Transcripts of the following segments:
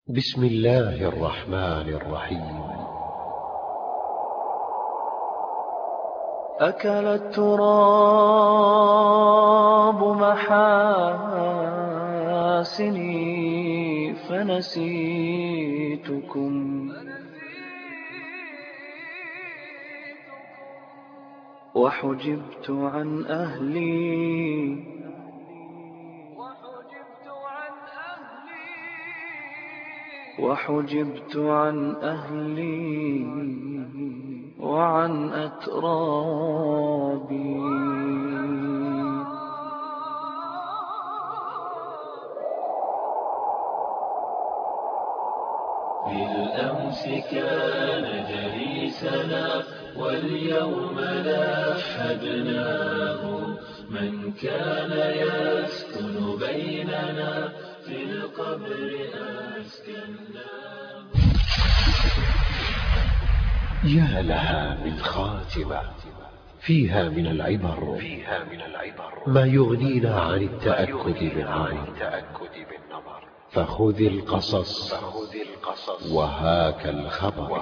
بسم الله الرحمن الرحيم. أكل التراب محاسني فنسيتكم وحجبت عن أهلي وعن أترابي. بالأمس كان جليسنا واليوم لحدناه، من كان يسكن بيننا في القبر أسكناه. يا لها من خاتمة فيها من العبر ما يغنينا عن التأكد بالنظر. فخذ القصص وهاك الخبر.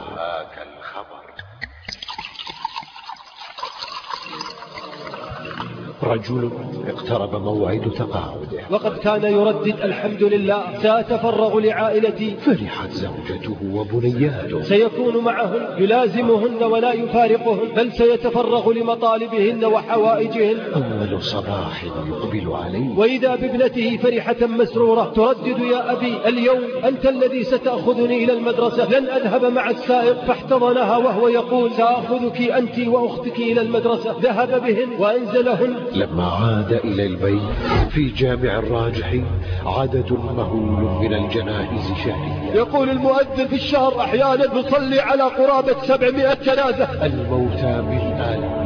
رجل اقترب موعد تقاعده، وقد كان يردد الحمد لله سأتفرغ لعائلتي. فرحت زوجته وبنياته، سيكون معهن يلازمهن ولا يفارقهن، بل سيتفرغ لمطالبهن وحوائجهن. أول صباح يقبل عليه وإذا بابنته فرحة مسرورة تردد: يا أبي اليوم أنت الذي ستأخذني إلى المدرسة، لن أذهب مع السائق. فاحتضنها وهو يقول: سأخذك أنت وأختك إلى المدرسة. ذهب بهن وأنزلهن. لما عاد إلى البيت في جامع الراجح عدد مهول من الجنائز شهريا. يقول المؤذن: في الشهر أحيانا نصلي على قرابة 700 جنازة. الموتى بالآلاف.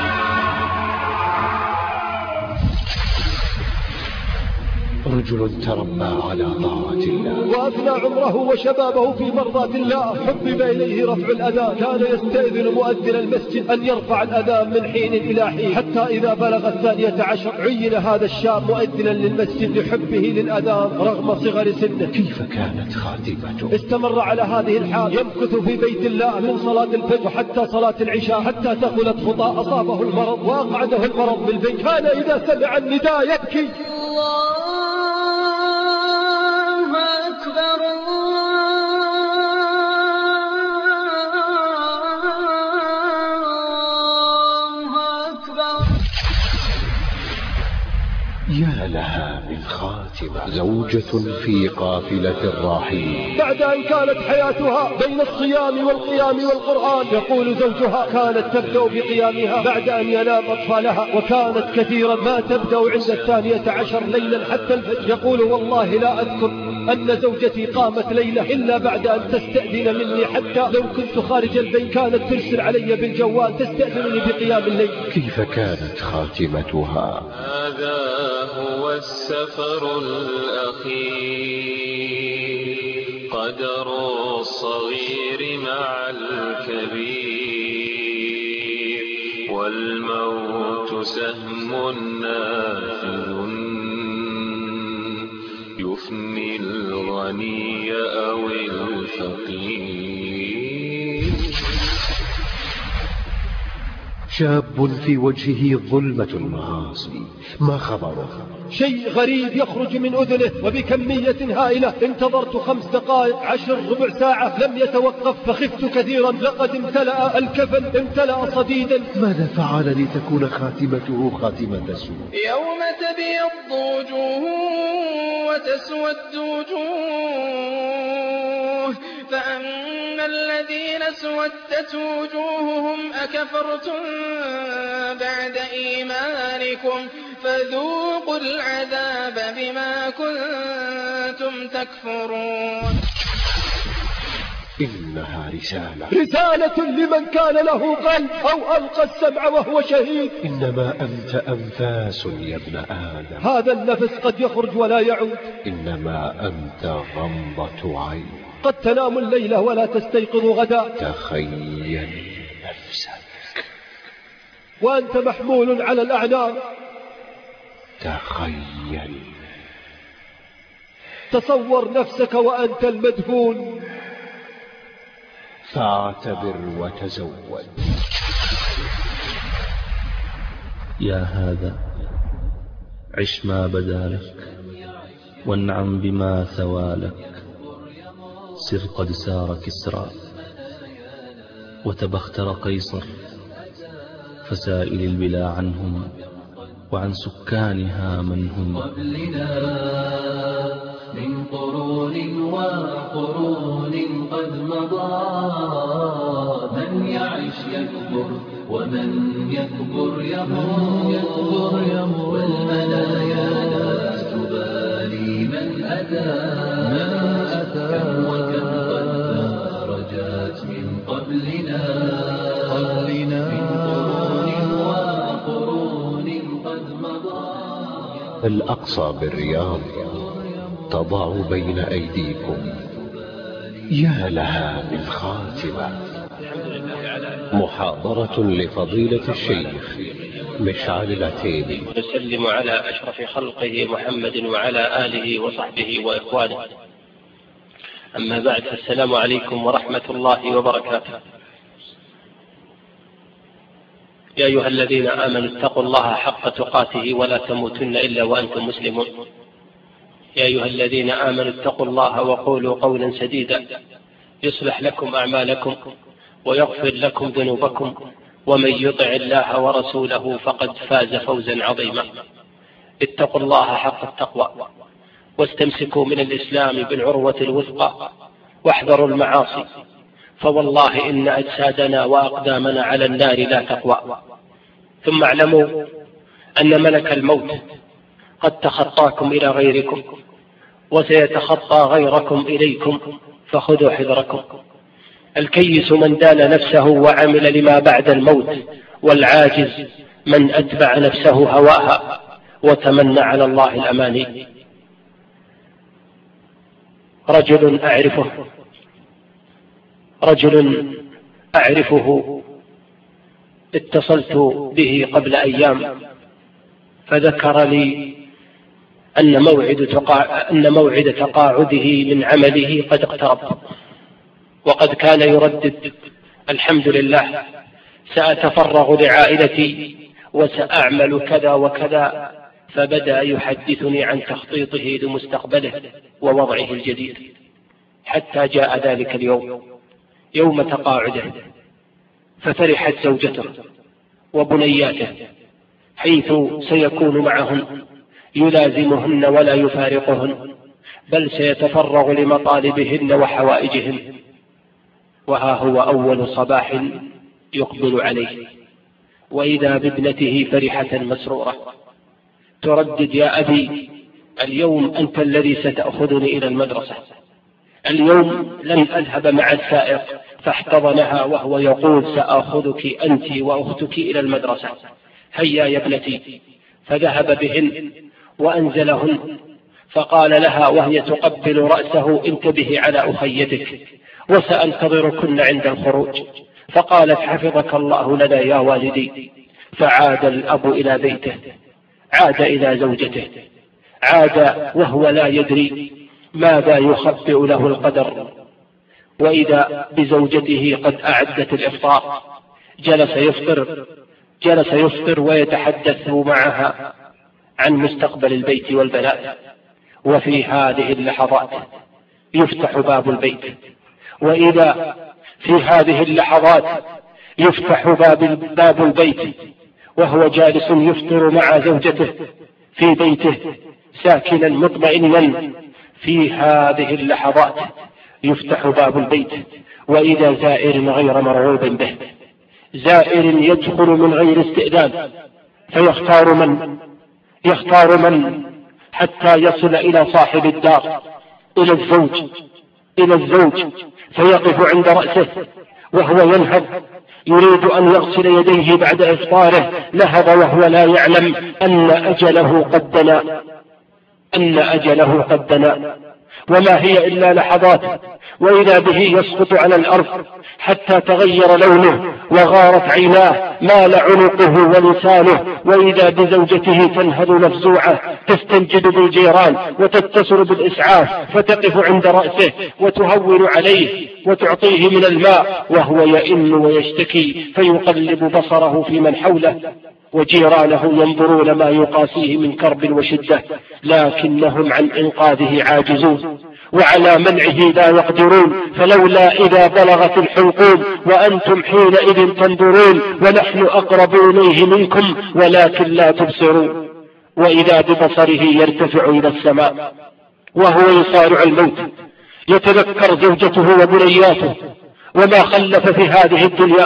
رجل تربى على طاعة الله وأفنى عمره وشبابه في مرضاة الله. حبب إليه رفع الأذان، كان يستأذن مؤذن المسجد أن يرفع الأذان من حين إلى حين، حتى إذا بلغ 12 عين هذا الشاب مؤذنا للمسجد لحبه للأذان رغم صغر سنه. كيف كانت خاتمته؟ استمر على هذه الحال، يمكث في بيت الله من صلاة الفجر حتى صلاة العشاء، حتى ثقلت خطاه. أصابه المرض وأقعده المرض بالبيت. كان إذا سمع النداء يبكي: يا لها من خاتمة. زوجة في قافلة الراحلين، بعد أن كانت حياتها بين الصيام والقيام والقرآن، يقول زوجها: كانت تبدأ بقيامها بعد أن ينام أطفالها، وكانت كثيرا ما تبدأ عند 12 ليلا حتى الفجر. يقول: والله لا أذكر أن زوجتي قامت ليلة إلا بعد أن تستأذن مني، حتى لو كنت خارج البيت كانت ترسل علي بالجوال تستأذنني بقيام الليل. كيف كانت خاتمتها؟ هذا هو السفر الأخير، قدر الصغير مع الكبير، والموت سهم نافذ يفني الغني أو الفقير. شاب في وجهه ظلمة المعاصي، ما خبره؟ شيء غريب يخرج من أذنه وبكمية هائلة. انتظرت 5 دقائق 10 ربع ساعة لم يتوقف، فخفت كثيرا. لقد امتلأ الكفن، امتلأ صديدا. ماذا فعل لتكون خاتمته خاتمة سوء؟ يوم تبيض وجوه وتسود وجوه، فأما الذين اسودت وجوههم أكفرتم بعد إيمانكم فذوقوا العذاب بما كنتم تكفرون. إنها رسالة لمن كان له قلب أو ألقى السمع وهو شهيد. إنما أنت أنفاس يا ابن آدم. هذا النفس قد يخرج ولا يعود. إنما أنت غمضة عين. قد تنام الليلة ولا تستيقظ غدا. تخيل نفسك وأنت محمول على الأعناق. تخيل تصور نفسك وأنت المدفون. فاعتبر وتزود. يا هذا عش ما بدا لك وانعم بما ثوى لك. سر قد سار كسرى وتبختر قيصر، فسائل البلا عنهم وعن سكانها من هم. قبلنا من قرون وقرون قد مضى، من يعش يكبر ومن يكبر يموت، والمنايا لا تبالي من أتى. كم وكم قد رجات من قبلنا من قرون وقرون قد مضى. الأقصى بالرياض تضع بين أيديكم، يا لها من خاتمة. محاضرة لفضيلة الشيخ مشعل العتيبي. نسلم على أشرف خلقه محمد وعلى آله وصحبه وإخوانه، أما بعد، السلام عليكم ورحمة الله وبركاته. يا أيها الذين آمنوا اتقوا الله حق تقاته ولا تموتن إلا وأنتم مسلمون. يا أيها الذين آمنوا اتقوا الله وقولوا قولا سديدا يصلح لكم أعمالكم ويغفر لكم ذنوبكم، ومن يطع الله ورسوله فقد فاز فوزا عظيما. اتقوا الله حق التقوى واستمسكوا من الإسلام بالعروة الوثقى، واحذروا المعاصي، فوالله إن أجسادنا وأقدامنا على النار لا تقوى. ثم اعلموا أن ملك الموت قد تخطاكم إلى غيركم، وسيتخطى غيركم إليكم، فخذوا حذركم. الكيس من دان نفسه وعمل لما بعد الموت، والعاجز من أتبع نفسه هواها وتمنى على الله الأماني. رجل أعرفه اتصلت به قبل أيام، فذكر لي أن موعد تقاعده من عمله قد اقترب، وقد كان يردد: الحمد لله، سأتفرغ لعائلتي وسأعمل كذا وكذا. فبدأ يحدثني عن تخطيطه لمستقبله ووضعه الجديد، حتى جاء ذلك اليوم، يوم تقاعده، ففرحت زوجته وبنياته، حيث سيكون معهن يلازمهن ولا يفارقهن، بل سيتفرغ لمطالبهن وحوائجهن. وها هو أول صباح يقبل عليه، وإذا بابنته فرحة مسرورة تردد: يا أبي، اليوم أنت الذي ستأخذني إلى المدرسة. اليوم لن أذهب مع السائق، فاحتضنها وهو يقول: سأخذك أنت وأختك إلى المدرسة، هيا يا ابنتي. فذهب بهن وأنزلهن، فقال لها وهي تقبل رأسه: انتبهي على أخيتك، وسأنتظركن عند الخروج. فقالت: حفظك الله لنا يا والدي. فعاد الأب إلى بيته، عاد إلى زوجته، عاد وهو لا يدري ماذا يخبئ له القدر. وإذا بزوجته قد أعدت الإفطار، جلس يفطر ويتحدث معها عن مستقبل البيت والبنات. وفي هذه اللحظات يفتح باب البيت، وإذا في هذه اللحظات يفتح باب البيت وهو جالس يفطر مع زوجته في بيته ساكنا مطمئنا. في هذه اللحظات يفتح باب البيت، وإذا زائر غير مرغوب به، زائر يدخل من غير استئذان، يختار من حتى يصل إلى صاحب الدار، إلى الزوج، فيقف عند رأسه وهو ينهض يريد أن يغسل يديه بعد إفطاره. نهض وهو لا يعلم أن أجله قد دنا، وما هي إلا لحظات، وإذا به يسقط على الأرض حتى تغير لونه وغارت عيناه، مال عنقه ولسانه، وإذا بزوجته تنهض مفزوعة تستنجد بالجيران وتتصل بالإسعاف فتقف عند رأسه وتهون عليه وتعطيه من الماء، وهو يئن ويشتكي فيقلب بصره في من حوله، وجيرانه ينظرون ما يقاسيه من كرب وشدة، لكنهم عن إنقاذه عاجزون وعلى منعه لا يقدرون. فلولا إذا بلغت الحلقوم وأنتم حينئذ تنظرون ونحن أقرب إليه منكم ولكن لا تبصرون. وإذا ببصره يرتفع إلى السماء وهو يصارع الموت، يتذكر زوجته وبنياته وما خلف في هذه الدنيا،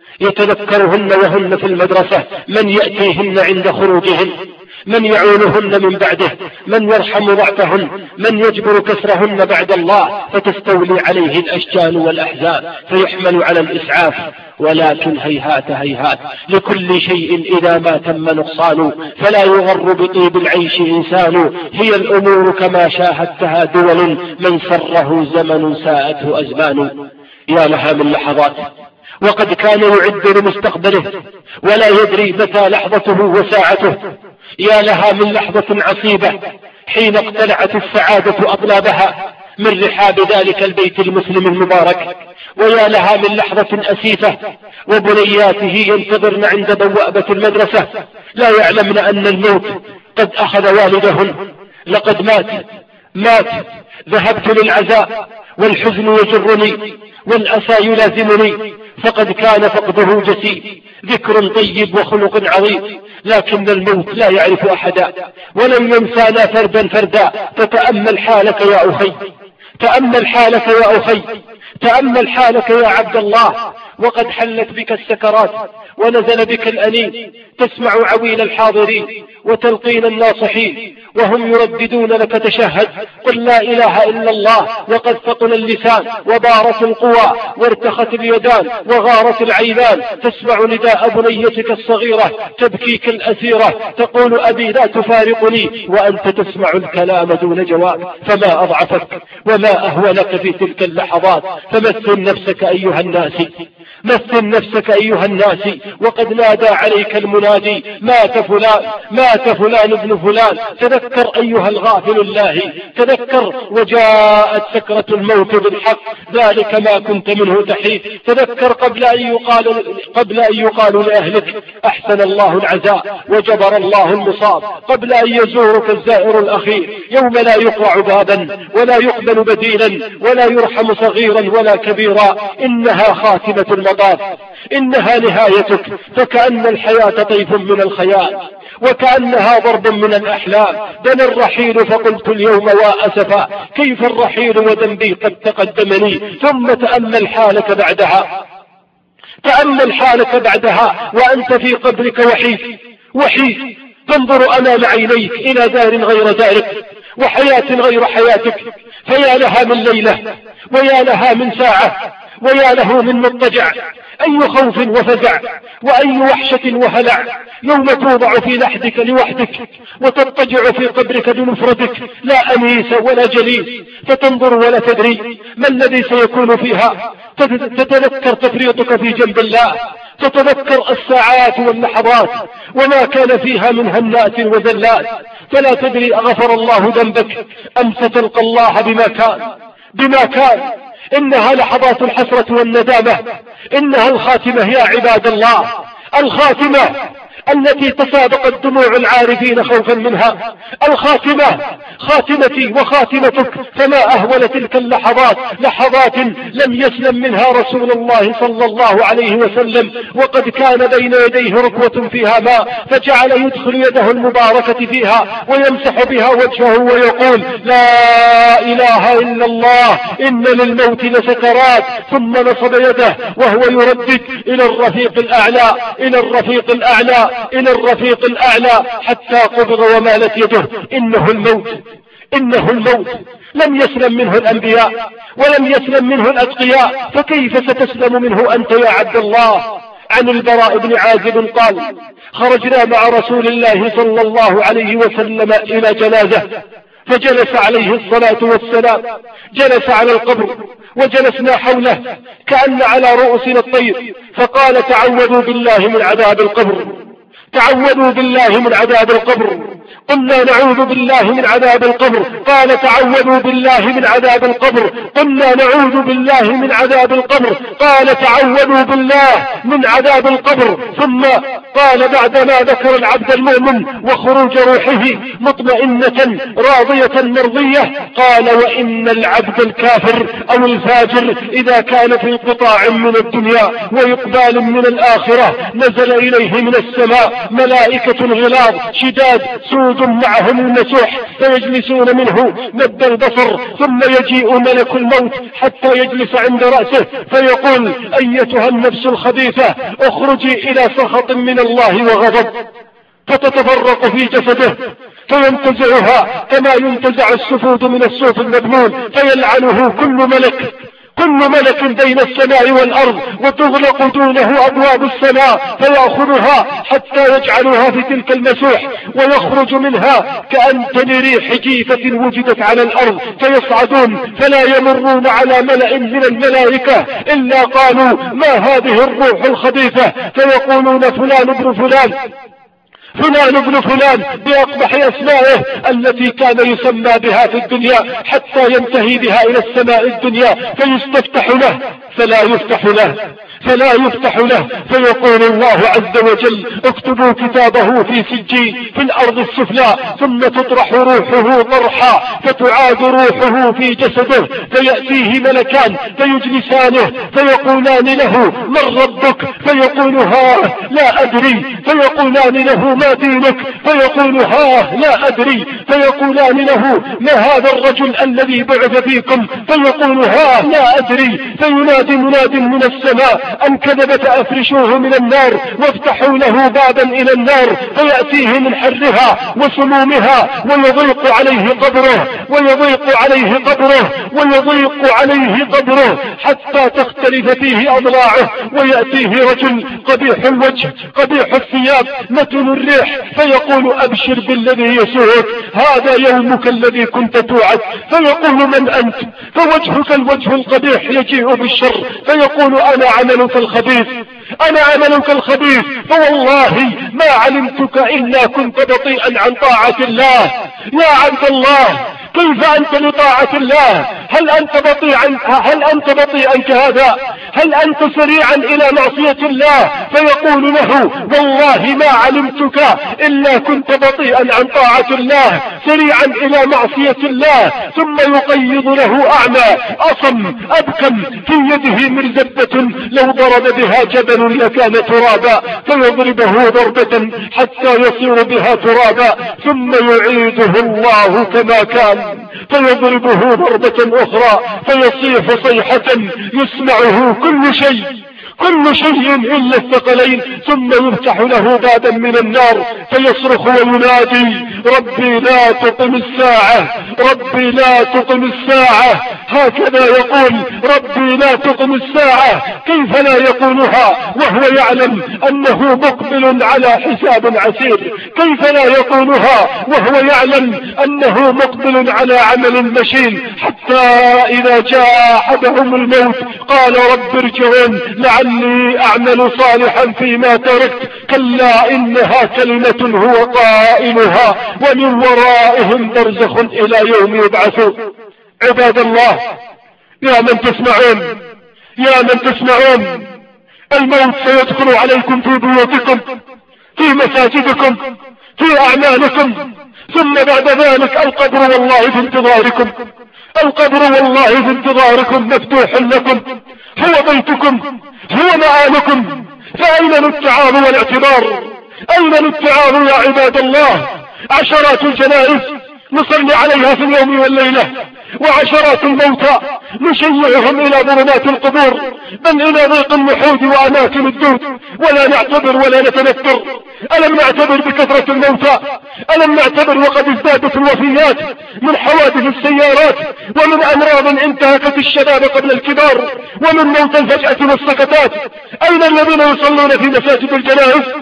يتذكرهن وهن في المدرسة، من يأتيهن عند خروجهن، من يعونهن من بعده، من يرحم ضعفهن، من يجبر كسرهن بعد الله، فتستولي عليه الأشجان والأحزان فيحمل على الإسعاف. ولكن هيهات هيهات، لكل شيء إذا ما تم نقصان، فلا يغر بطيب العيش إنسان. هي الأمور كما شاهدتها دول، من سره زمن ساءته أزمان. يا لها من لحظات وقد كان يعد لمستقبله ولا يدري متى لحظته وساعته. يا لها من لحظة عصيبة حين اقتلعت السعادة أطلابها من رحاب ذلك البيت المسلم المبارك. ويا لها من لحظة أسيفة وبنياته ينتظرن عند بوابة المدرسة لا يعلمن أن الموت قد أخذ والدهن. لقد مات، ذهبت للعزاء والحزن يجرني والأسى يلازمني، فقد كان فقده جسيم، ذكر طيب وخلق عظيم، لكن الموت لا يعرف أحدا ولن ينسانا فردا فردا. فتأمل حالك يا أخي، تأمل حالك يا أخي، تأمل حالك يا عبد الله، وقد حلت بك السكرات ونزل بك الأنين، تسمع عويل الحاضرين وتلقين الناصحين وهم يرددون لك تشهد، قل لا إله إلا الله، وقد ثقل اللسان وبارت القوى وارتخت اليدان وغارت العينان. تسمع نداء بنيتك الصغيرة تبكي كالأسيرة تقول أبي لا تفارقني، وأنت تسمع الكلام دون جواب. فما أضعفك وما أهونك في تلك اللحظات. فمثل نفسك أيها الناس، مثل نفسك أيها الناس، وقد نادى عليك المنادي مات فلان، مات فلان ابن فلان. تذكر أيها الغافل الله، تذكر وجاءت سكرة الموت بالحق، ذلك ما كنت منه تحيد. تذكر قبل أن يقال لأهلك أحسن الله العزاء وجبر الله المصاب، قبل أن يزورك الزائر الأخير يوم لا يقرع بابا ولا يقبل بديلا ولا يرحم صغيرا ولا كبيرا. إنها خاتمة المطاف، إنها نهايتك. فكأن الحياة طيف من الخيال وكأنها ضرب من الأحلام. دنا الرحيل فقلت اليوم وأسفا، كيف الرحيل وذنبي قد تقدمني. ثم تأمل حالك بعدها، تأمل حالك بعدها وأنت في قبرك وحيد تنظر أمام عينيك إلى دار غير دارك وحياة غير حياتك. فيا لها من ليلة ويا لها من ساعة ويا له من مضطجع، أي خوف وفزع وأي وحشة وهلع يوم توضع في لحدك لوحدك وتضطجع في قبرك بمفردك، لا أنيس ولا جليس، فتنظر ولا تدري ما الذي سيكون فيها. تتذكر تفريطك في جنب الله، تتذكر الساعات واللحظات وما كان فيها من هنات وزلات، فلا تدري أغفر الله ذنبك أم ستلقى الله بما كان. إنها لحظات الحسرة والندامة، إنها الخاتمة يا عباد الله، الخاتمة التي تسابقت دموع العارفين خوفا منها. الخاتمة خاتمتي وخاتمتك. فما أهول تلك اللحظات، لحظات لم يسلم منها رسول الله صلى الله عليه وسلم، وقد كان بين يديه ركوة فيها ماء فجعل يدخل يده المباركة فيها ويمسح بها وجهه ويقول لا إله إلا الله إن للموت لسكرات. ثم نصب يده وهو يردد إلى الرفيق الأعلى، إلى الرفيق الأعلى، إلى الرفيق الأعلى، حتى قبض ومالت يده. إنه الموت لم يسلم منه الأنبياء ولم يسلم منه الأتقياء، فكيف ستسلم منه أنت يا عبد الله؟ عن البراء بن عازب قال: خرجنا مع رسول الله صلى الله عليه وسلم إلى جنازة فجلس عليه الصلاة والسلام، جلس على القبر وجلسنا حوله كأن على رؤوسنا الطير، فقال تعوذوا بالله من عذاب القبر، تعوذوا بالله من عذاب القبر. قلنا نعوذ بالله من عذاب القبر، قال تعوذوا بالله من عذاب القبر. قلنا نعوذ بالله من عذاب القبر، قال تعوذوا بالله من عذاب القبر. ثم قال بعدما ذكر العبد المؤمن وخروج روحه مطمئنة راضية مرضية، قال وإن العبد الكافر أو الفاجر إذا كان في انقطاع من الدنيا وإقبال من الآخرة نزل إليه من السماء ملائكة غلاظ شداد سود معهم النسوح، فيجلسون منه مد البصر، ثم يجيء ملك الموت حتى يجلس عند رأسه فيقول أيتها النفس الخبيثة اخرجي إلى سخط من الله وغضب، فتتفرق في جسده فينتزعها كما ينتزع السفود من الصوف المبلول، فيلعنه كل ملك بين السماء والأرض، وتغلق دونه أبواب السماء فيأخذها حتى يجعلها في تلك المسوح، ويخرج منها كأنتن ريح جيفة وجدت على الأرض، فيصعدون فلا يمرون على ملأ من الملائكة إلا قالوا ما هذه الروح الخبيثة، فيقولون فلان ابن فلان، فلان ابن فلان بأقبح أسمائه التي كان يسمى بها في الدنيا، حتى ينتهي بها إلى السماء الدنيا فيستفتح له فلا يفتح له فيقول الله عز وجل اكتبوا كتابه في سجين في الأرض السفلى، ثم تطرح روحه طرحا فتعاد روحه في جسده، فيأتيه ملكان فيجلسانه فيقولان له من ربك، فيقول ها لا أدري، فيقولان له ما دينك، فيقول ها لا أدري، فيقولان له ما هذا الرجل الذي بعث فيكم، فيقول ها لا أدري، فينادي مناد من السماء أن كذب فأفرشوه من النار وافتحوا له بابا إلى النار، فيأتيه من حرها وسمومها ويضيق عليه قبره حتى تختلف فيه أضلاعه، ويأتيه رجل قبيح الوجه قبيح الثياب متن الريح، فيقول أبشر بالذي يسوعك، هذا يومك الذي كنت توعد، فيقول من أنت، فوجهك الوجه القبيح يجيء بالشر، فيقول أنا عملك الخبيث، فوالله ما علمتك إلا كنت بطيئا عن طاعة الله. يا عبد الله كيف أنت لطاعة الله؟ هل أنت بطيئا كهذا؟ هل أنت سريعا إلى معصية الله؟ فيقول له والله ما علمتك إلا كنت بطيئا عن طاعة الله سريعا إلى معصية الله. ثم يقيض له أعمى أصم أبكم في يده مرزبة لو ضرب بها جبل لكان ترابا، فيضربه ضربة حتى يصير بها ترابا، ثم يعيده الله كما كان فيضربه ضربة أخرى فيصيح صيحة يسمعه كل شيء إلا الثقلين، ثم يفتح له بابا من النار فيصرخ وينادي ربي لا تقم الساعة، هكذا يقول ربي لا تقم الساعة. كيف لا يقولها وهو يعلم أنه مقبل على حساب عسير؟ كيف لا يقولها وهو يعلم أنه مقبل على عمل مشين؟ حتى إذا جاء أحدهم الموت قال رب ارجعون لعلي أعمل صالحا فيما تركت، كلا إنها كلمة هو قائلها ومن ورائهم برزخ إلى يوم يبعثون. عباد الله يا من تسمعون، الموت سيدخل عليكم في بيوتكم، في مساجدكم، في أعمالكم، ثم بعد ذلك القبر والله في انتظاركم مفتوح لكم، هو بيتكم، هو مآلكم، فأين الاتعاظ والاعتبار؟ أين الاتعاظ يا عباد الله؟ عشرات الجنائز نصلي عليها في اليوم والليلة، وعشرات الموتى نشيعهم إلى ظلمات القبور بل إلى ضيق النحود وأماكن الدود، ولا نعتبر ولا نتنكر. ألم نعتبر بكثرة الموتى؟ ألم نعتبر وقد ازدادت الوفيات من حوادث السيارات، ومن أمراض انتهكت الشباب قبل الكبار، ومن موت الفجأة والسكتات؟ أين الذين يصلون في مساجد الجنائز؟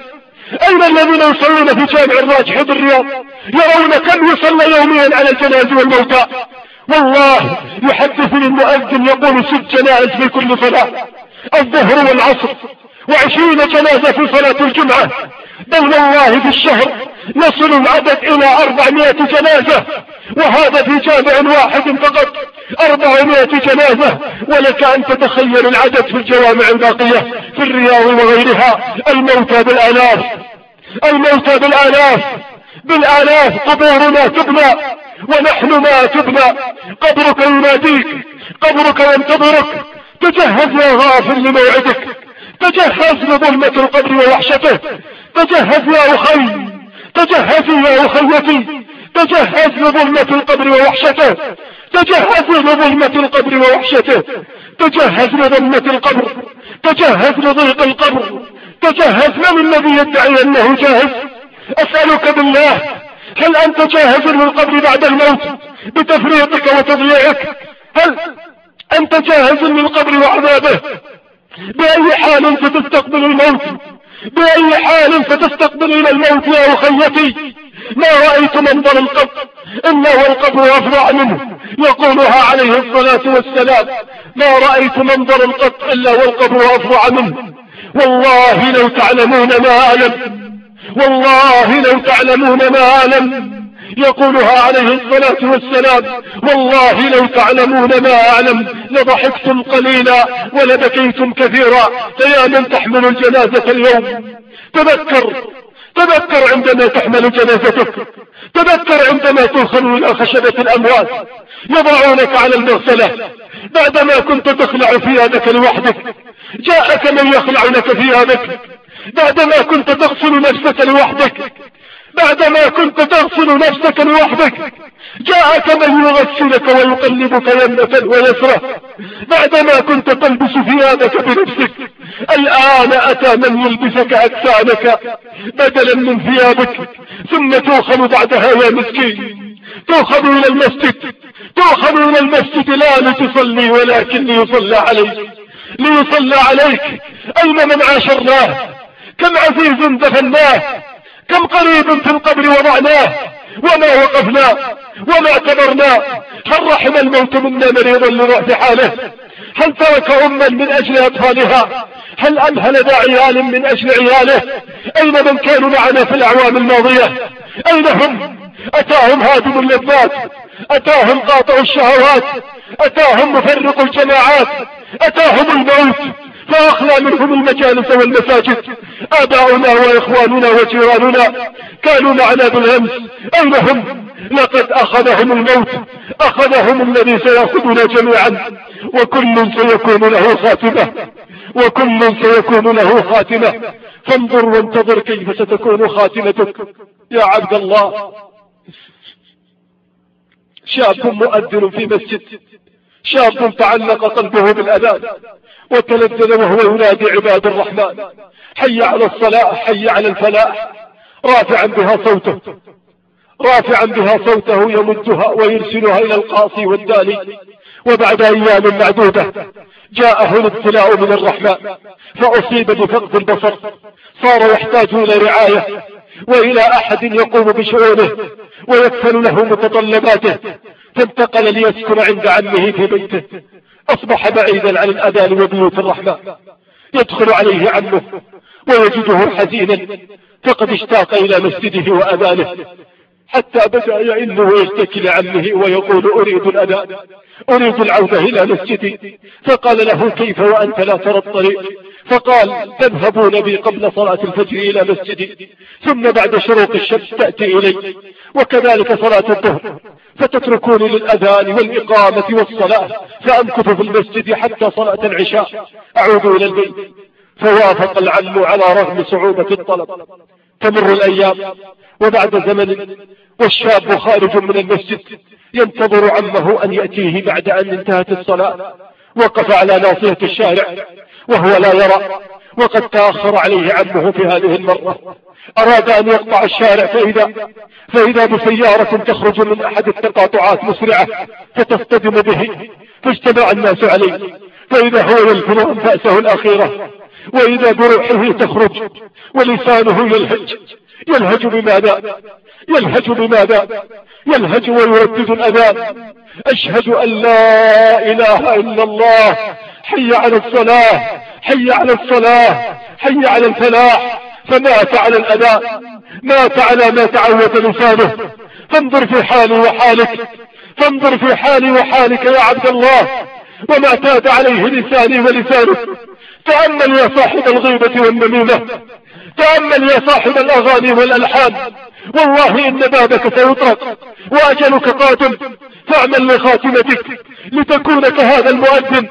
أين الذين يصلون في جامع الراجحي بالرياض يرون كم يصلى يوميا على الجنائز والموتى؟ والله يحدثني المؤذن يقول 6 جنائز في كل صلاة، الظهر والعصر، و20 جنازة في صلاة الجمعة، بل والله في الشهر نصل العدد إلى 400 جنازة، وهذا في جامع واحد فقط 400 جنازة. ولك أن تتخيل العدد في الجوامع الباقية في الرياض وغيرها، الموتى بالآلاف، الموتى بالآلاف. قبورنا تبنى ونحن ما تبنى، قبرك يناديك، قبرك ينتظرك. تجهز يا غافل لموعدك، تجهز لظلمة القبر ووحشته، تجهز يا أخي، تجهزي يا أخيتي، تجهز لظلمة القبر ووحشته، تجهز لظلمة القبر ووحشته، تجهز لظلمة القبر، تجهز لضيق القبر، تجهز. من الذي يدعي أنه جاهز؟ أسألك بالله، هل أنت جاهز للقبر بعد الموت بتفريطك وتضييعك؟ هل أنت جاهز للقبر وعذابه؟ بأي حال ستستقبل الموت؟ بأي حال ستستقبل إلى الموت يا أخيتي؟ ما رأيت منظر القبر إلا والقبر أفظع منه، يقولها عليه الصلاة والسلام. ما رأيت منظر القبر إلا والقبر أفظع منه. والله لو تعلمون ما أعلم، والله لو تعلمون ما أعلم، يقولها عليه الصلاة والسلام. والله لو تعلمون ما أعلم لضحكتم قليلا ولبكيتم كثيرا. فيا من تحمل الجنازة اليوم، تذكر عندما تحمل جنازتك، تذكر عندما توصل إلى خشبة الأموات يضعونك على المغسلة بعدما كنت تخلع ثيابك لوحدك، جاءك من يخلع لك ثيابك. بعدما كنت تغسل نفسك لوحدك، بعدما كنت تغسل نفسك لوحدك، جاءك من يغسلك ويقلبك يمنة ويسرى. بعدما كنت تلبس ثيابك بنفسك، الآن أتى من يلبسك أجسامك بدلا من ثيابك، ثم تؤخذ بعدها يا مسكين، تؤخذ إلى المسجد، تؤخذ إلى المسجد لا لتصلي ولكن ليصلى عليك، ليصلى عليك. أين من عاشرناه؟ كم عزيز دفناه؟ كم قريب في القبر وضعناه وما وقفنا وما اعتبرنا؟ هل رحم الموت منا مريضا لضعف حاله؟ هل ترك أما من أجل أطفالها؟ هل أمهل ذا عيال من أجل عياله؟ أين من كانوا معنا في الأعوام الماضية؟ أين هم؟ أتاهم هادم اللذات، أتاهم قاطع الشهوات، أتاهم مفرق الجماعات، أتاهم الموت فأخلى منهم المجالس والمساجد. آباؤنا وإخواننا وجيراننا كانوا معنا بالأمس، أين هم؟ لقد أخذهم الموت، أخذهم الذي سيأخذنا جميعا، وكل سيكون له خاتمة، وكل سيكون له خاتمة. فانظر وانتظر كيف ستكون خاتمتك يا عبد الله. شاب مؤذن في مسجد، شاب تعلق قلبه بالأذان وتلذذ وهو ينادي عباد الرحمن: حي على الصلاة، حي على الفلاح، رافعا بها صوته، رافعا بها صوته يمدها ويرسلها إلى القاصي والدالي. وبعد أيام معدودة جاءه الابتلاء من الرحمن فأصيب بفقد البصر، صار يحتاج إلى رعاية وإلى أحد يقوم بشؤونه ويكفل له متطلباته، فانتقل ليسكن عند عمه في بيته. أصبح بعيدا عن الأذان وبيوت الرحمن، يدخل عليه عمه ويجده حزينا فقد اشتاق إلى مسجده وأذانه، حتى بدأ يئن ويشتكي لعمه ويقول: أريد الأذان، أريد العودة إلى مسجدي. فقال له: كيف وأنت لا ترى الطريق؟ فقال: تذهبون بي قبل صلاة الفجر إلى مسجدي، ثم بعد شروق الشمس تأتي إلي، وكذلك صلاة الظهر، فتتركوني للأذان والإقامة والصلاة، فأمكث في المسجد حتى صلاة العشاء أعود إلى البيت. فوافق العم على رغم صعوبة الطلب. تمر الأيام وبعد زمن والشاب خارج من المسجد ينتظر عمه أن يأتيه بعد أن انتهت الصلاة. وقف على ناصية الشارع وهو لا يرى، وقد تأخر عليه عمه في هذه المرة. أراد أن يقطع الشارع فإذا بسيارة تخرج من أحد التقاطعات مسرعة فتصطدم به، فاجتمع الناس عليه، فإذا هو يلفظ أنفاسه الأخيرة وإذا بروحه تخرج ولسانه يلهج بماذا؟ يلهج ويردد الأذان: أشهد أن لا إله إلا الله، حي على الصلاة، حي على الصلاة، حي على الفلاح. فمات على الأذان، مات على ما تعود لسانه. فانظر في حالي وحالك، فانظر في حالي وحالك يا عبد الله، وما اعتاد عليه لساني ولسانك. تأمل يا صاحب الغيبة والنميمة، تأمل يا صاحب الأغاني والألحان، والله إن بابك سيطرق وأجلك قادم. فاعمل لخاتمتك لتكون كهذا المؤذن،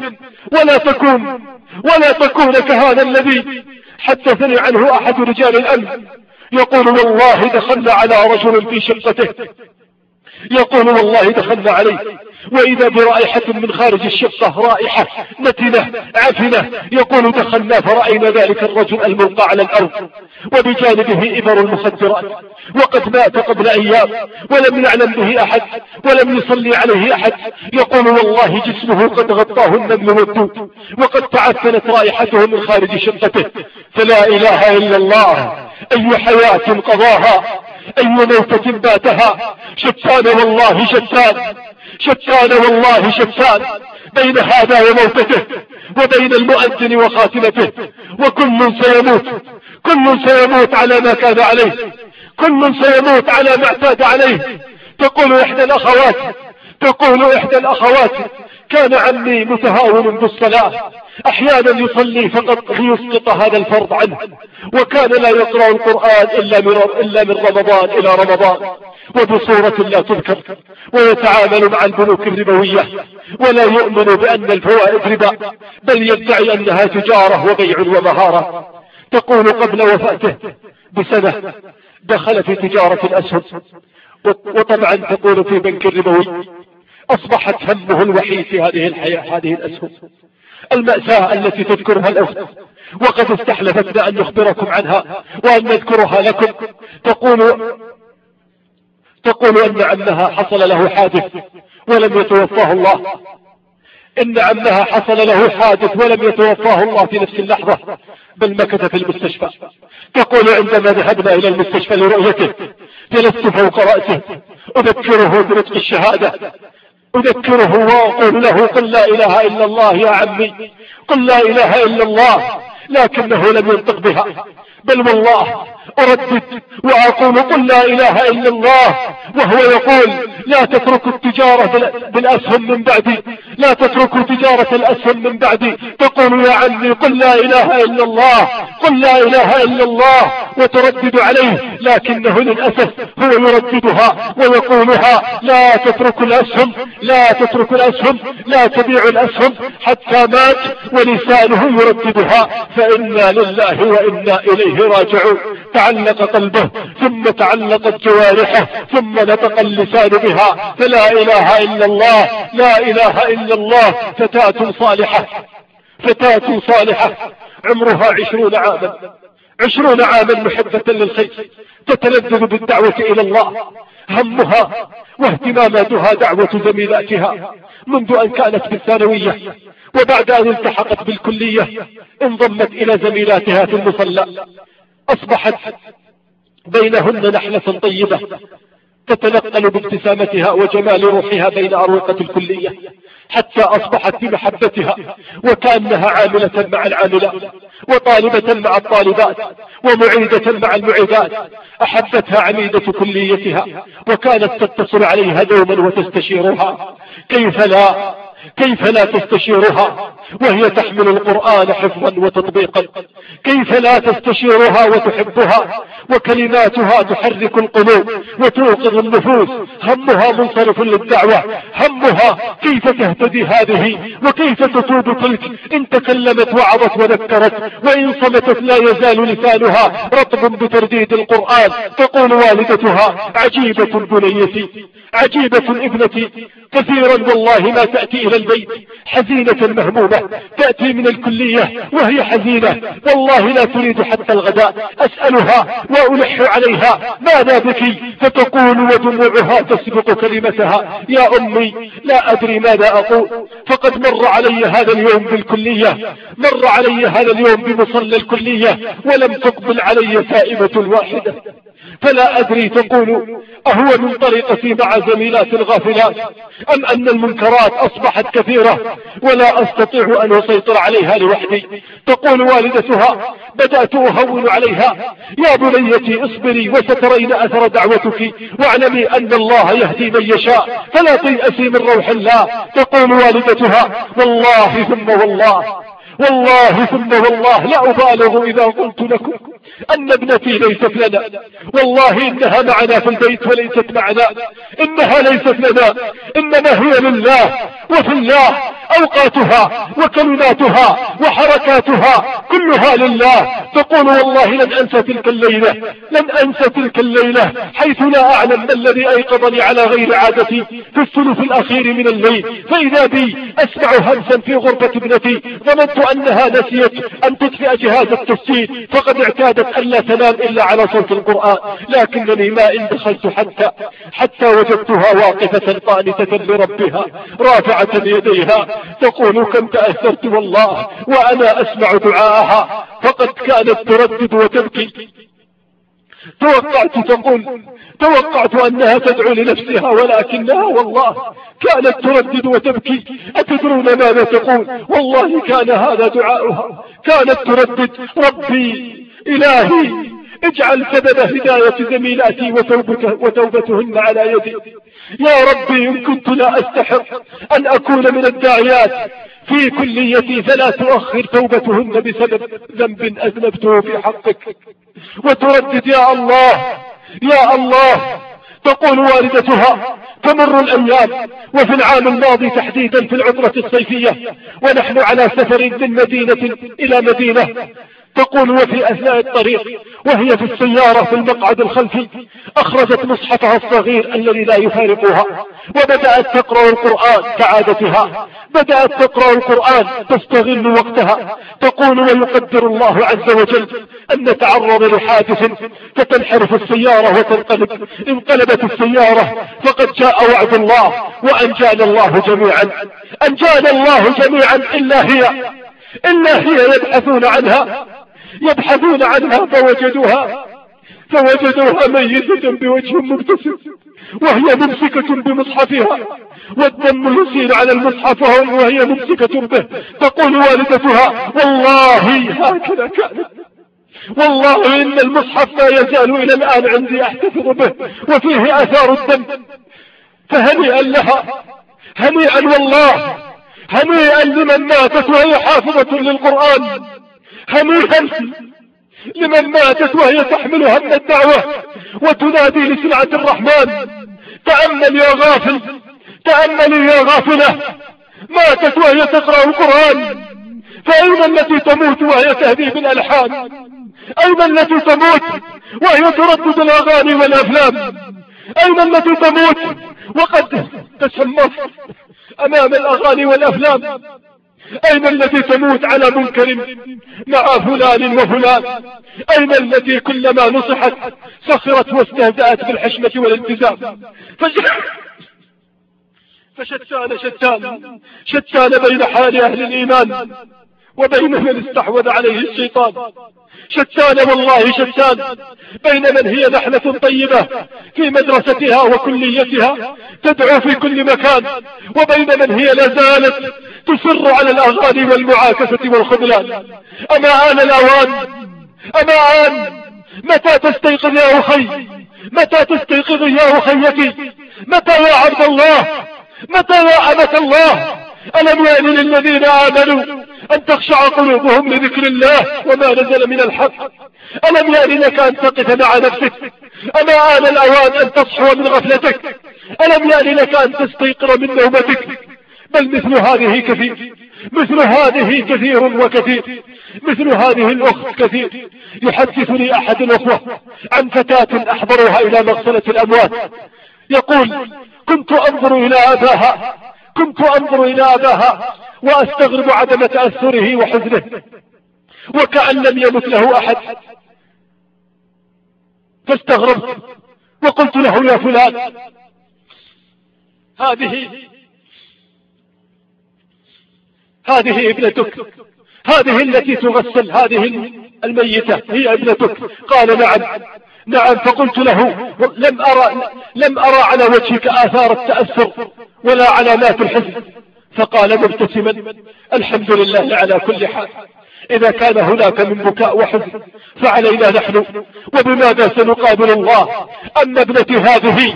ولا تكون كهذا الذي حدثني عنه أحد رجال الأمن، يقول: والله دخلنا على رجل في شقته، يقول: والله دخلنا عليه وإذا برائحة من خارج الشقة، رائحة نتنة عفنة. يقول: دخلنا فرأينا ذلك الرجل الملقى على الأرض وبجانبه إبر المخدرات، وقد مات قبل أيام ولم يعلم به أحد ولم يصلي عليه أحد. يقول: والله جسمه قد غطاه النمل والدود، وقد تعفنت رائحته من خارج شقته. فلا إله إلا الله، أي حياة قضاها، أي موتة باتها. شتان والله شتان، شتان والله شتان بين هذا وموتته، وبين المؤذن وخاتمته. وكل سيموت، كل سيموت على ما كان عليه، كل سيموت على ما اعتاد عليه. تقول إحدى الأخوات: كان عمي متهاون بالصلاة، أحيانا يصلي فقط ليسقط هذا الفرض عنه، وكان لا يقرأ القرآن إلا من رمضان إلى رمضان، وبصورة لا تذكر، ويتعامل مع البنوك الربوية، ولا يؤمن بأن الفوائد ربا، بل يدعي أنها تجارة وبيع ومهارة. تقول: قبل وفاته بسنة دخل في تجارة الأسهم، وطبعا تقول في بنك الربوي. أصبحت همه الوحيد في هذه الحياة هذه الأسهم. المأساة التي تذكرها الأخت، وقد استحلفتنا أن نخبركم عنها وأن نذكرها لكم. تقول أن عمها حصل له حادث ولم يتوفاه الله، إن عمها حصل له حادث ولم يتوفاه الله في نفس اللحظة، بل مكث في المستشفى. تقول: عندما ذهبنا إلى المستشفى لرؤيته جلست فوق رأسه أذكره بنطق الشهادة، أذكره وأقول له: قل لا إله إلا الله يا عمي، قل لا إله إلا الله. لكنه لم ينطق بها، بل والله أردد وأقول: قل لا إله إلا الله، وهو يقول: لا تتركوا التجارة بالأسهم من بعدي، لا تتركوا تجارة الأسهم من بعدي. تقول: يا عمي قل لا إله إلا الله، قل لا إله إلا الله، وتردد عليه، لكنه للأسف هو يرددها ويقولها: لا تتركوا الأسهم، لا تتركوا الأسهم، لا تبيعوا الأسهم، حتى مات ولسانه يرددها. فإنا لله وإنا إليه راجعون. تعلق قلبه، ثم تعلقت جوارحه، ثم نطق اللسان بها. فلا إله إلا الله، لا إله إلا الله. فتاة صالحة، فتاة صالحة عمرها 20 عاما محبة للخير، تتلذذ بالدعوة إلى الله. همها واهتماماتها دعوة زميلاتها منذ أن كانت بالثانوية، وبعد أن التحقت بالكلية انضمت إلى زميلاتها في المصلى. أصبحت بينهن نحلة طيبة تتنقل بابتسامتها وجمال روحها بين أروقة الكلية، حتى أصبحت بمحبتها وكأنها عاملة مع العاملات، وطالبة مع الطالبات، ومعيدة مع المعيدات. أحبتها عميدة كليتها، وكانت تتصل عليها دوما وتستشيرها. كيف لا تستشيرها وهي تحمل القرآن حفظا وتطبيقا؟ كيف لا تستشيرها وتحبها وكلماتها تحرك القلوب وتوقظ النفوس؟ همها منصرف للدعوة، همها كيف تهتدي هذه وكيف تتوب تلك. إن تكلمت وعظت وذكرت، وإن صمتت لا يزال لسانها رطب بترديد القرآن. تقول والدتها: عجيبة بنيتي، عجيبة ابنتي، كثيرا والله ما تأتيه إلى البيت حزينة مهمومة، تأتي من الكلية وهي حزينة والله لا تريد حتى الغداء. أسألها وألح عليها ماذا بك؟ فتقول ودموعها تسبق كلمتها: يا أمي لا أدري ماذا أقول، فقد مر علي هذا اليوم بالكلية، مر علي هذا اليوم بمصلى الكلية ولم تقبل علي سائمة واحدة، فلا أدري. تقول: أهو من طريقتي مع زميلات الغافلات أم أن المنكرات أصبحت كثيرة ولا أستطيع أن أسيطر عليها لوحدي؟ تقول والدتها: بدأت أهون عليها: يا بنيتي اصبري وسترين أثر دعوتك، واعلمي أن الله يهدي من يشاء فلا تيأسي من روح الله. تقول والدتها: والله ثم والله، والله ثم والله لا أبالغ إذا قلت لكم أن ابنتي ليست لنا، والله إنها معنا في البيت وليست معنا، إنها ليست لنا، إنما هي لله وفي الله، أوقاتها وكلماتها وحركاتها كلها لله. تقول: والله لن أنسى تلك الليلة، لن أنسى تلك الليلة حيث لا أعلم ما الذي أيقظني على غير عادتي في الثلث الأخير من الليل، فإذا بي أسمع همسا في غرفة ابنتي، ظننت أنها نسيت أن تطفئ جهاز التسجيل فقد اعتادت ألا تنام إلا على صوت القرآن، لكنني ما إن دخلت حتى وجدتها واقفة قانتة لربها رافعة يديها تقول: كم تأثرت والله وأنا أسمع دعاءها، فقد كانت تردد وتبكي. توقعت أنها تدعو لنفسها ولكنها والله كانت تردد وتبكي. أتدرون ماذا تقول؟ والله كان هذا دعاؤها، كانت تردد: ربي إلهي اجعل سبب هداية زميلاتي وتوبتهن على يدي، يا ربي إن كنت لا أستحق أن أكون من الداعيات في كليتي فلا تؤخر توبتهن بسبب ذنب أذنبته في حقك. وتردد: يا الله يا الله. تقول والدتها: تمر الأيام، وفي العام الماضي تحديدا في العطلة الصيفية ونحن على سفر من مدينة إلى مدينة، تقول: وفي أثناء الطريق وهي في السيارة في المقعد الخلفي أخرجت مصحفها الصغير الذي لا يفارقها وبدأت تقرأ القرآن كعادتها، بدأت تقرأ القرآن تستغل وقتها. تقول: ويقدر الله عز وجل أن نتعرض لحادث فتنحرف السيارة وتنقلب، انقلبت السيارة فقد جاء وعد الله وأنجانا الله جميعا، أنجانا الله جميعا إلا هي يبحثون عنها فوجدوها ميتة بوجه مبتسم وهي ممسكة بمصحفها والدم يسيل على المصحف وهي ممسكة به. تقول والدتها: والله هكذا كانت، والله إن المصحف لا يزال إلى الآن عندي أحتفظ به وفيه آثار الدم. فهنيئا لها، هنيئا والله، هنيئا لمن ماتت وهي حافظة للقرآن، هنيئا لمن ماتت وهي تحمل هم الدعوة وتنادي لسلعة الرحمن. تأمل يا غافل، تأملي يا غافلة، ماتت وهي تقرأ القرآن، فأين التي تموت وهي تهدي بالألحان؟ أين التي تموت وهي تردد الأغاني والأفلام؟ أين التي تموت وقد تسمت أمام الأغاني والأفلام؟ أين التي تموت على منكر مع فلان وفلان؟ أين التي كلما نصحت سخرت واستهزأت بالحشمة والالتزام؟ فشتان بين حال أهل الإيمان وبين من استحوذ عليه الشيطان. شتان والله شتان بين من هي نحلة طيبة في مدرستها وكليتها تدعو في كل مكان، وبين من هي لازالت تصر على الأغاني والمعاكسة والخذلان. أما آن الأوان، أما آن. متى تستيقظ يا أخي؟ متى تستيقظ يا أخيتي؟ متى يا عبد الله؟ متى يا أمة الله؟ ألم يأن للذين آمنوا أن تخشع قلوبهم لذكر الله وما نزل من الحق؟ ألم يأن لك أن تقف مع نفسك؟ أما آن الأوان أن تصحو من غفلتك؟ ألم يأن لك أن تستيقظ من نومتك؟ بل مثل هذه كثير، مثل هذه كثير وكثير، مثل هذه الأخت كثير. يحدثني أحد الأخوة عن فتاة أحضرها إلى مغسلة الأموات، يقول: كنت أنظر إلى أباها، كنت أنظر إلى أباها وأستغرب عدم تأثره وحزنه وكأن لم يمت له أحد. فاستغربت وقلت له: يا فلان، هذه ابنتك، هذه التي تغسل، هذه الميتة هي ابنتك؟ قال: نعم. فقلت له: لم أرى على وجهك آثار التأثر ولا علامات الحزن. فقال مبتسما: الحمد لله على كل حال، إذا كان هناك من بكاء وحزن فعلينا نحن، وبماذا سنقابل الله؟ أما ابنتي هذه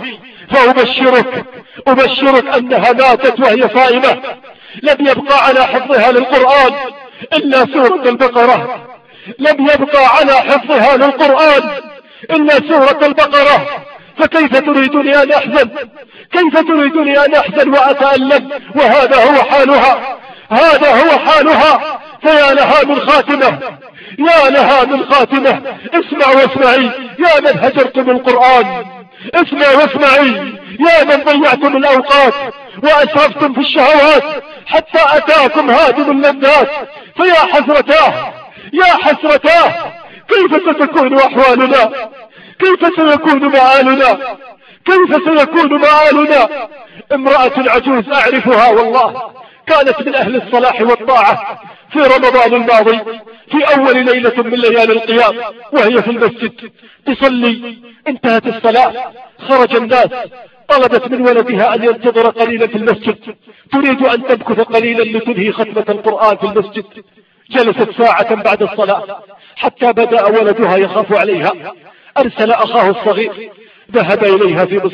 فأبشرك أنها ماتت وهي صائمة، لم يبقى على حفظها للقرآن إلا سورة البقرة، لم يبقى على حفظها للقرآن إلا سورة البقرة. فكيف تريدني أن أحزن؟ كيف تريدني أن أحزن وأتألم وهذا هو حالها؟ هذا هو حالها. فيا لها من خاتمة، يا لها من خاتمة. اسمع واسمعي يا من هجرتم القرآن، اسمع واسمعي يا من ضيعتم الأوقات وأسرفتم في الشهوات حتى أتاكم هادم اللذات. فيا حسرتاه، يا حسرتاه، كيف ستكون أحوالنا؟ كيف سيكون مآلنا؟ كيف سيكون مآلنا؟ امرأة عجوز أعرفها والله، كانت من أهل الصلاح والطاعة في رمضان الماضي في أول ليلة من ليالي القيام، وهي في المسجد تصلي. انتهت الصلاة، خرج الناس، طلبت من ولدها أن ينتظر قليلا في المسجد، تريد أن تمكث قليلا لتنهي ختمة القرآن في المسجد. جلست ساعة بعد الصلاة حتى بدأ ولدها يخاف عليها، أرسل أخاه الصغير، ذهب إليها في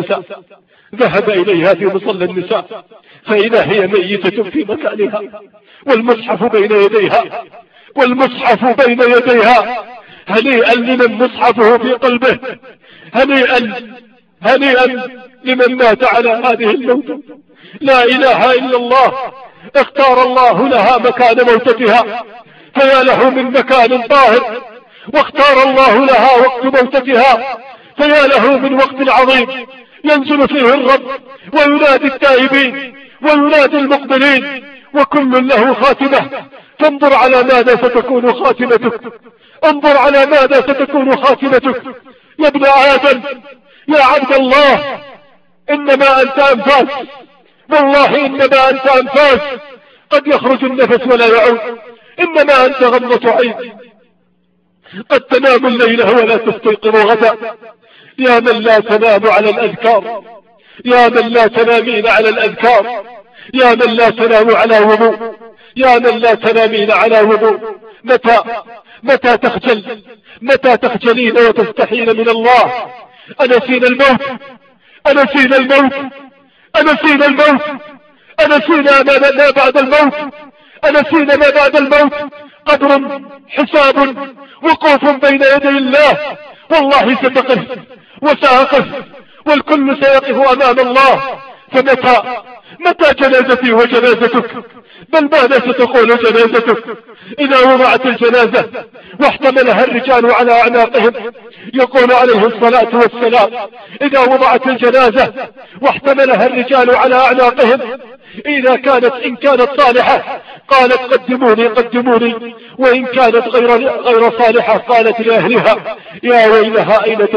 مصلى النساء، فإذا هي ميتة في مكانها والمصحف بين يديها. هنيئا لمن مصحفه في قلبه، هنيئا لمن مات على هذه الموتة. لا إله إلا الله، اختار الله لها مكان موتتها، فيا له من مكان طاهر، واختار الله لها وقت موتتها، فيا له من وقت عظيم ينزل فيه الرب وينادي التائبين وينادي المقبلين، وكل له خاتمة. فانظر على ماذا ستكون خاتمتك، انظر على ماذا ستكون خاتمتك. يا ابن آدم، يا عبد الله، إنما أنت أنفاس، والله إنما أنت أنفاس، قد يخرج النفس ولا يعود. إنما أنت غمضة عين، قد تنام الليلة ولا تستيقظ غدا. يا من لا تنام على الأذكار، يا من لا تنامين على الأذكار، يا من لا تنام على وضوء، يا من لا تنامين على وضوء. متى تخجلين وتستحين من الله؟ أنسينا الموت، أنسينا الموت، أنسينا الموت، أنسينا ما بعد الموت، أنسينا ما بعد الموت. قدر، حساب، وقوف بين يدي الله. والله ستقف وسأقف، والكل سيقف أمام الله. متى جنازتي وجنازتك؟ بل ماذا ستقول جنازتك إذا وضعت الجنازة واحتملها الرجال على أعناقهم؟ يقول عليه الصلاة والسلام: إذا وضعت الجنازة واحتملها الرجال على أعناقهم، إن كانت صالحة قالت: قدموني، وإن كانت غير صالحة قالت لأهلها: يا ويلها، أين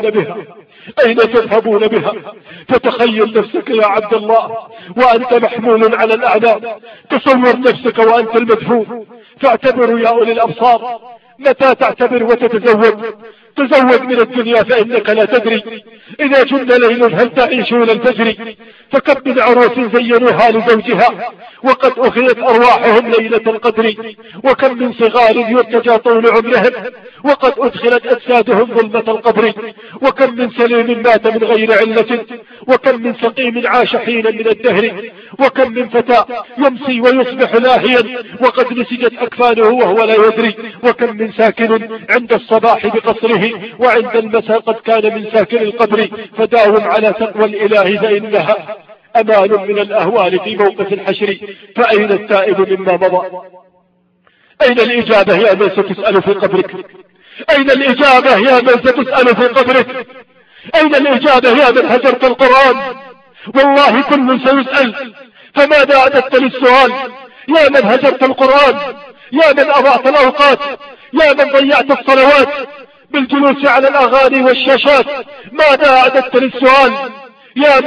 تذهبون بها؟ فتخيل نفسك يا عبد الله وأنت محمول على الأعناق، تصور نفسك وأنت المدفون. فاعتبروا يا أولي الأبصار، متى تعتبر وتتزوج؟ تزوج من الدنيا فإنك لا تدري إذا جن ليل هل تعيشون الفجر. فكم من عروس زينوها لزوجها وقد أخذت أرواحهم ليلة القدر، وكم من صغار يرتجى طول عمرهم وقد أدخلت أجسادهم ظلمة القبر، وكم من سليم مات من غير علة، وكم من سقيم عاش حينا من الدهر، وكم من فتى يمسي ويصبح لاهيا وقد نسجت أكفانه وهو لا يدري، وكم من ساكن عند الصباح بقصره وعند المساء قد كان من ساكن القبر. فداوم على تقوى الإله فإنها أمان من الأهوال في موقف الحشر. فأين التائب مما مضى؟ أين الإجابة يا من ستسأل في قبرك؟ أين الإجابة يا من ستسأل في قبرك؟ أين الإجابة يا من هجرت القرآن؟ والله كل سيسأل، فماذا أعددت للسؤال؟ يا من هجرت القرآن، يا من أضعت الأوقات، يا من ضيعت الصلوات بالجلوس على الأغاني والشاشات، ماذا أعددت للسؤال؟ يا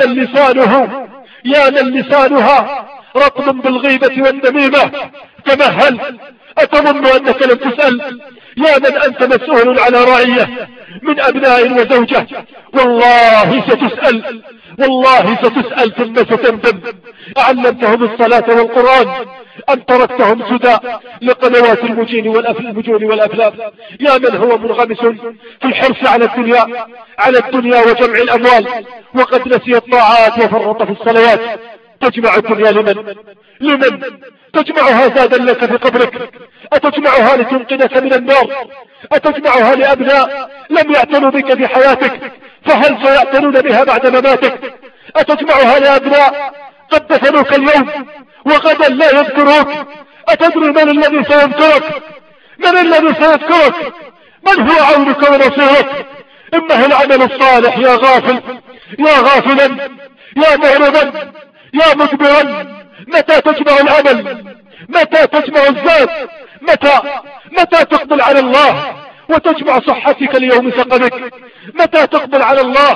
من لسانها رطب بالغيبة والنميمة، تمهل، أتظن أنك لم تسأل؟ يا من أنت مسؤول على رعية من أبناء وزوجة، والله ستسأل ثم ستندم. أعلمتهم الصلاة والقرآن أم تركتهم سدى لقنوات المجون والأفلام؟ يا من هو منغمس في الحرص على الدنيا وجمع الأموال، وقد نسي الطاعات وفرط في الصلوات. تجمع الدنيا لمن تجمعها زادا لك في قبرك؟ أتجمعها لتنقذك من النار؟ أتجمعها لأبناء لم يعتنوا بك في حياتك فهل سيعتنون بها بعد مماتك؟ أتجمعها لأبناء قد دفنوك اليوم وغدا لا يذكروك؟ أتدري من الذي سيذكرك؟ من هو عونك ونصيرك؟ إنه العمل الصالح. يا غافلا، يا معرضا، يا مدبرا، متى تجمع العمل؟ متى تجمع الزاد؟ متى تقبل على الله وتجمع صحتك اليوم سقمك؟ متى تقبل على الله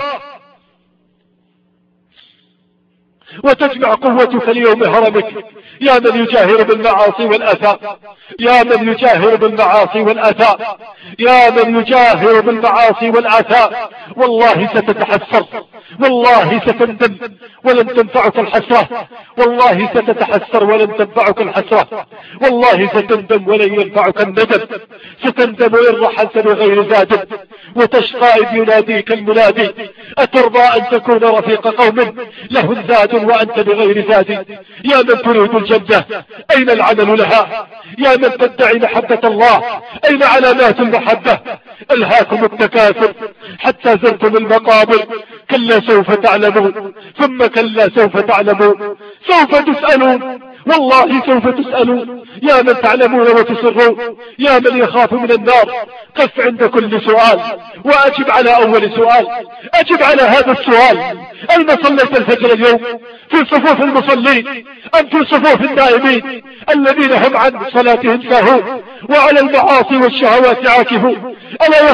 وتجمع قوتك اليوم هرمك؟ يا من يجاهر بالمعاصي والآثام، يا من يجاهر بالمعاصي والآثام، يا من يجاهر بالمعاصي والآثام، والله ستتحسر، والله ستندم ولن تنفعك الحسرة، والله ستتحسر ولن تنفعك الحسرة، والله ستندم ولن ينفعك الندم. ستندم إن رحلت بغير زاد، وتشقى إذ يناديك المنادي: أترضى أن تكون رفيق قوم له زاد وأنت بغير زاد؟ يا من تريد الجنة أين العمل لها؟ يا من تدعي محبة الله أين علامات المحبة؟ ألهاكم التكاثر حتى زرتم المقابر، كلا سوف تعلمون، ثم كلا سوف تعلمون، سوف تسألون، والله سوف تسألون. يا من تعلمون وتسرون، يا من يخاف من النار، قف عند كل سؤال وأجب على أول سؤال. أجب على هذا السؤال: أين صليت الفجر اليوم؟ في صفوف المصلين أم في صفوف النائمين الذين هم عن صلاتهم ساهون وعلى المعاصي والشهوات عاكفون؟ ألا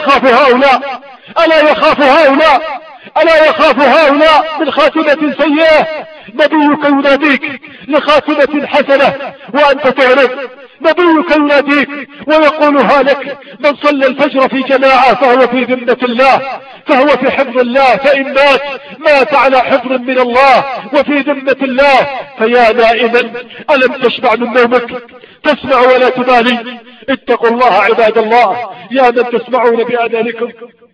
يخاف هؤلاء من خاتمة سيئة؟ نبيك يناديك لخاتمة حسنة وأنت تعرض. نبيك يناديك ويقولها لك: من صلى الفجر في جماعة فهو في ذمة الله، فهو في حفظ الله، فإن مات على حفظ من الله وفي ذمة الله. فيا نائما ألم تشبع من نومك؟ تسمع ولا تبالي. اتقوا الله عباد الله. يا من تسمعون بآذانكم،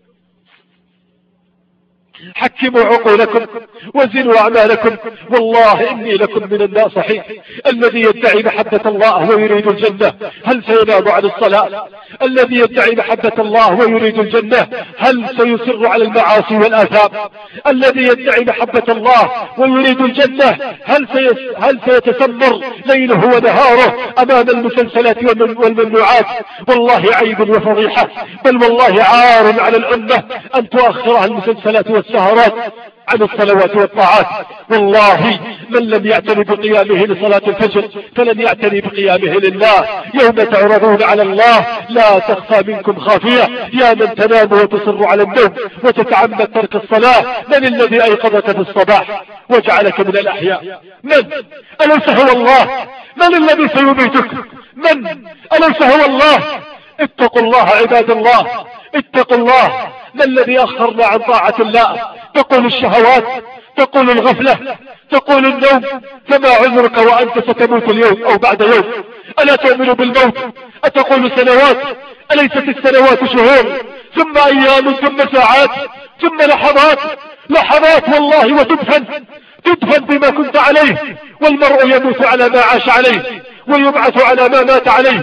حكموا عقولكم وزنوا أعمالكم. والله إني لكم من الناصحين. الذي يدعي محبة الله ويريد الجنة هل سينام عن الصلاة؟ الذي يدعي محبة الله ويريد الجنة هل سيصر على المعاصي والآثام؟ الذي يدعي محبة الله ويريد الجنة هل سيتسمر ليله ونهاره أمام المسلسلات والممنوعات؟ والله عيب وفضيحة، بل والله عار على الأمة أن تؤخرها المسلسلات والسهرات عن الصلوات والطاعات. والله من لم يعتني بقيامه لصلاة الفجر فلن يعتني بقيامه لله. يوم تعرضون على الله لا تخفى منكم خافية. يا من تنام وتصر على النوم وتتعمد ترك الصلاة، من الذي أيقظك في الصباح وجعلك من الأحياء؟ من؟ أليس هو الله؟ من الذي سيميتك؟ من؟ أليس هو الله؟ اتقوا الله عباد الله، اتقوا الله. ما الذي أخرنا عن طاعة الله؟ تقول الشهوات، تقول الغفلة، تقول النوم. فما عذرك وأنت ستموت اليوم أو بعد يوم؟ ألا تؤمن بالموت؟ أتقول سنوات؟ أليست السنوات شهور ثم أيام ثم ساعات ثم لحظات والله، وتدفن بما كنت عليه. والمرء يموت على ما عاش عليه ويبعث على ما مات عليه.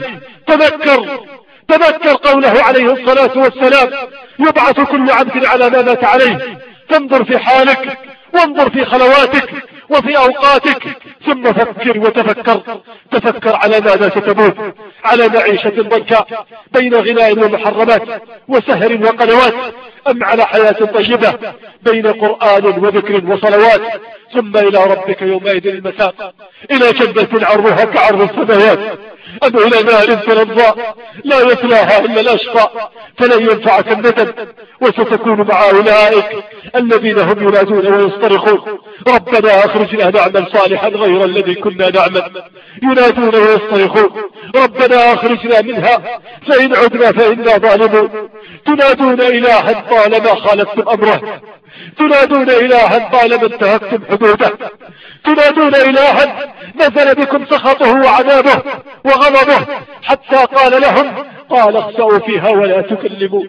تذكر قوله عليه الصلاة والسلام: يبعث كل عبد على ما مات عليه. فانظر في حالك وانظر في خلواتك وفي أوقاتك، ثم فكر وتفكر. تفكر على ماذا ستموت، على معيشة ضنكاء بين غناء ومحرمات وسهر وقنوات، أم على حياة طيبة بين قرآن وذكر وصلوات؟ ثم إلى ربك يومئذ المساق، إلى جنة عرضها كعرض السماوات، أم إلى نار تلظى لا يصلاها إلا الأشقى فلن ينفعك الندم. وستكون مع أولئك الذين هم ينادون ويصطرخون ربنا أخرجنا نعمل صالحا غير الذي كنا نعمل. ينادون ويصطرخون ربنا أخرجنا منها فإن عدنا فإنا ظالمون. تنادون إلها طالما خالفتم أمره، تنادون إلها طالما انتهكتم حدوده، تنادون إلها نزل بكم سخطه وعذابه وغضبه، حتى قال لهم قال اخسأوا فيها ولا تكلموا.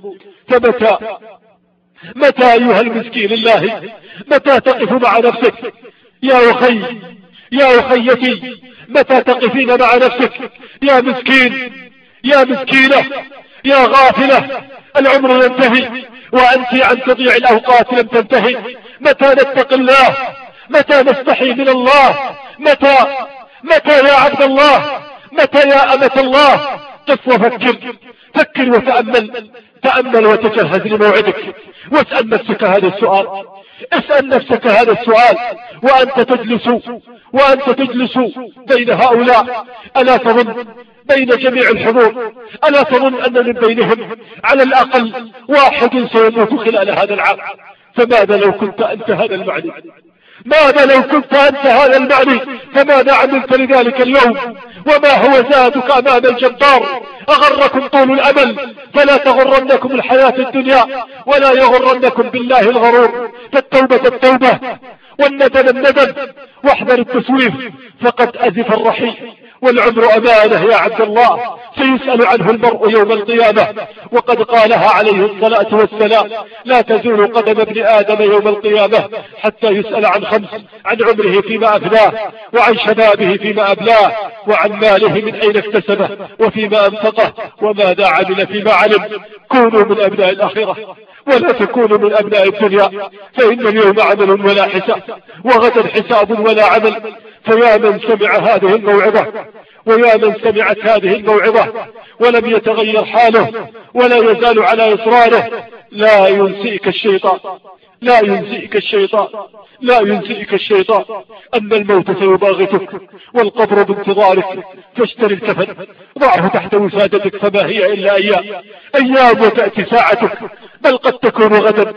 متى أيها المسكين الله، متى تقف مع نفسك يا أخي يا أخيتي؟ متى تقفين مع نفسك يا مسكين يا مسكينة يا غافلة؟ العمر ينتهي وأنت عن تضيع الأوقات لم تنتهي. متى نتقي الله؟ متى نستحي من الله؟ متى يا عبد الله؟ متى يا أمة الله؟ قف وفكر، فكر وتأمل، تأمل وتجهز لموعدك، واسأل نفسك هذا السؤال، اسأل نفسك هذا السؤال وأنت تجلس بين هؤلاء. ألا تظن بين جميع الحضور، ألا تظن أن من بينهم على الأقل واحد سيموت خلال هذا العام؟ فماذا لو كنت أنت هذا المعني؟ ماذا لو كنت أنت هذا المعني؟ فماذا عملت لذلك اليوم؟ وما هو زادك أمام الجبار؟ أغركم طول الأمل، فلا تغرنكم الحياة الدنيا ولا يغرنكم بالله الغرور. فالتوبة التوبة والندم الندم، واحذر التسويف فقد أزف الرحيل. والعمر أمانة يا عبد الله، سيسأل عنه المرء يوم القيامة، وقد قالها عليه الصلاة والسلام لا تزول قدم ابن آدم يوم القيامة حتى يسأل عن خمس: عن عمره فيما أفناه، وعن شبابه فيما أبلاه، وعن ماله من أين اكتسبه وفيما أنفقه، وماذا عمل فيما علم. كونوا من أبناء الآخرة ولا تكونوا من أبناء الدنيا، فإن اليوم عمل ولا حساب، وغدا حساب ولا عمل. فيا من سمع هذه الموعظة، ويا من سمعت هذه الموعظة ولم يتغير حاله ولا يزال على إصراره، لا ينسئك الشيطان، لا ينسئك الشيطان، لا ينسئك الشيطان، أن الموت سيباغتك والقبر بانتظارك. فاشتري الكفن، ضعه تحت وسادتك، فما هي إلا أيام وتأتي ساعتك، بل قد تكون غدا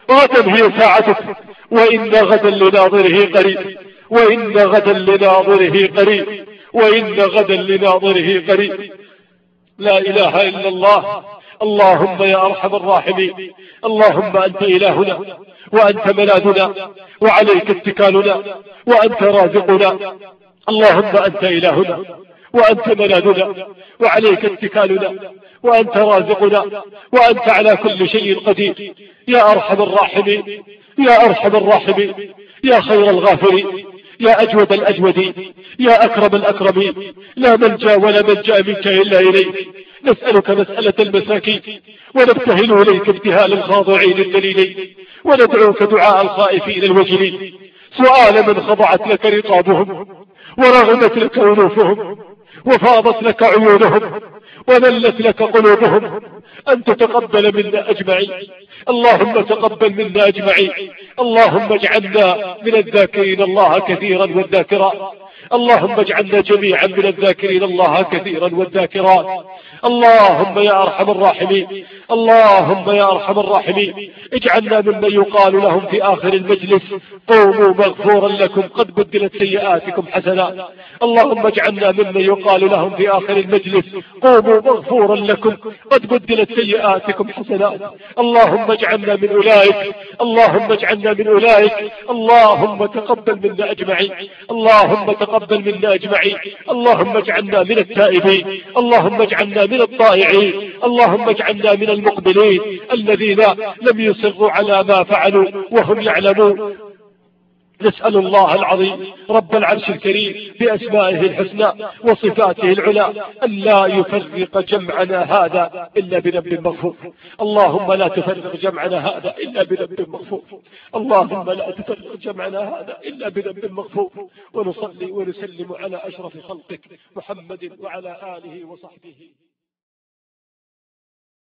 هي ساعتك. وإن غدا لناظره قريب، وإن غدا لناظره قريب، وإن غدا لناظره قريب. لا إله إلا الله. اللهم يا أرحم الراحمين، اللهم أنت إلهنا وأنت ملاذنا وعليك اتكالنا وأنت رازقنا. اللهم أنت إلهنا وأنت ملاذنا وعليك اتكالنا وأنت رازقنا وأنت على كل شيء قدير. يا أرحم الراحمين، يا أرحم الراحمين، يا خير الغافرين، يا أجود الأجودين، يا أكرم الأكرمين، لا ملجأ ولا ملجأ منك إلا إليك. نسألك مسألة المساكين، ونبتهل إليك ابتهال الخاضعين الدليلين، وندعوك دعاء الخائفين الوجلين، سؤال من خضعت لك رقابهم ورغبت لك أنوفهم وفاضت لك عيونهم وذلت لك قلوبهم، أن تتقبل منا أجمعين. اللهم تقبل منا أجمعين. اللهم اجعلنا من الذاكرين الله كثيرا والذاكرات. اللهم اجعلنا جميعا من الذاكرين الله كثيرا والذاكرات. اللهم يا أرحم الراحمين، اللهم يا أرحم الراحمين، اجعلنا ممن يقال لهم في آخر المجلس: قوموا مغفورا لكم قد بدلت سيئاتكم حسنات. اللهم اجعلنا ممن يقال لهم في آخر المجلس: قوموا مغفورا لكم قد بدلت سيئاتكم حسنات. اللهم اجعلنا من أولئك، اللهم اجعلنا من أولئك. اللهم تقبل منا أجمعين، اللهم تقبل منا أجمعين. اللهم اجعلنا من التائبين، اللهم اجعلنا من الطائعين، اللهم اجعلنا من المقبلين الذين لم يصروا على ما فعلوا وهم يعلمون. نسأل الله العظيم رب العرش الكريم بأسمائه الحسنى وصفاته العلى أن لا يفرق جمعنا هذا إلا بذنب مغفور. اللهم لا تفرق جمعنا هذا إلا بذنب مغفور. اللهم لا تفرق جمعنا هذا إلا بذنب مغفور. ونصلي ونسلم على أشرف خلقك محمد وعلى آله وصحبه.